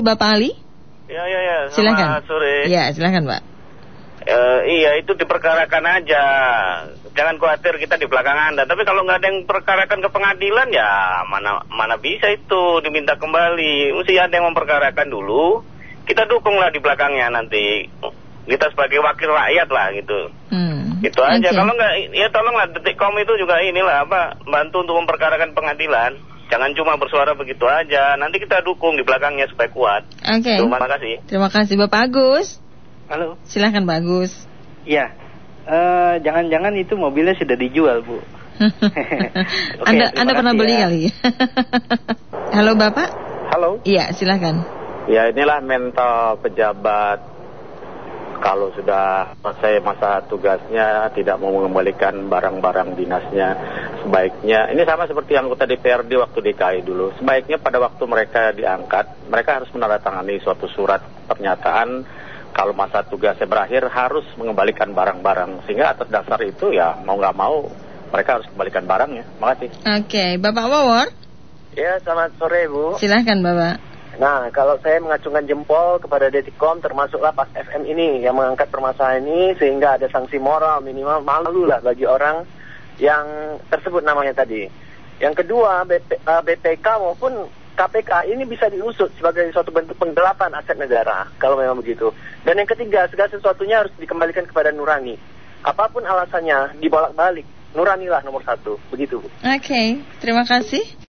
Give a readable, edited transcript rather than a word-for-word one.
Bapak Ali. Ya. Silakan. Selamat sore. Ya, silakan, Pak. Iya, itu diperkarakan aja. Jangan khawatir kita di belakang Anda. Tapi kalau nggak ada yang perkarakan ke pengadilan, ya mana bisa itu diminta kembali. Mesti ada yang memperkarakan dulu. Kita dukunglah di belakangnya nanti. Kita sebagai wakil rakyat lah gitu. Itu aja. Kalau nggak, ya tolonglah Detikcom itu juga bantu untuk memperkarakan pengadilan. Jangan cuma bersuara begitu aja. Nanti kita dukung di belakangnya supaya kuat. Oke. Terima kasih. Terima kasih Bapak Agus. Halo. Silahkan Pak Agus. Iya. Jangan-jangan itu mobilnya sudah dijual, Bu. Okay, Anda pernah beli kali ya? Halo Bapak. Halo. Iya, silahkan. Ya, inilah mental pejabat. Kalau sudah selesai masa tugasnya tidak mau mengembalikan barang-barang dinasnya, sebaiknya ini sama seperti anggota DPRD waktu DKI dulu. Sebaiknya pada waktu mereka diangkat, mereka harus menandatangani suatu surat pernyataan kalau masa tugasnya berakhir harus mengembalikan barang-barang, sehingga atas dasar itu ya mau nggak mau mereka harus kembalikan barangnya. Makasih. Oke, Bapak Wawor. Ya, selamat sore Bu. Silahkan Bapak. Nah, kalau saya mengacungkan jempol kepada Detikcom, termasuklah Pas FM ini yang mengangkat permasalahan ini sehingga ada sanksi moral minimal, malu lah bagi orang yang tersebut namanya tadi. Yang kedua, BPK maupun KPK ini bisa diusut sebagai suatu bentuk penggelapan aset negara kalau memang begitu. Dan yang ketiga, segala sesuatunya harus dikembalikan kepada nurani. Apapun alasannya, dibolak-balik, nuranilah nomor 1. Begitu Bu. Oke, terima kasih.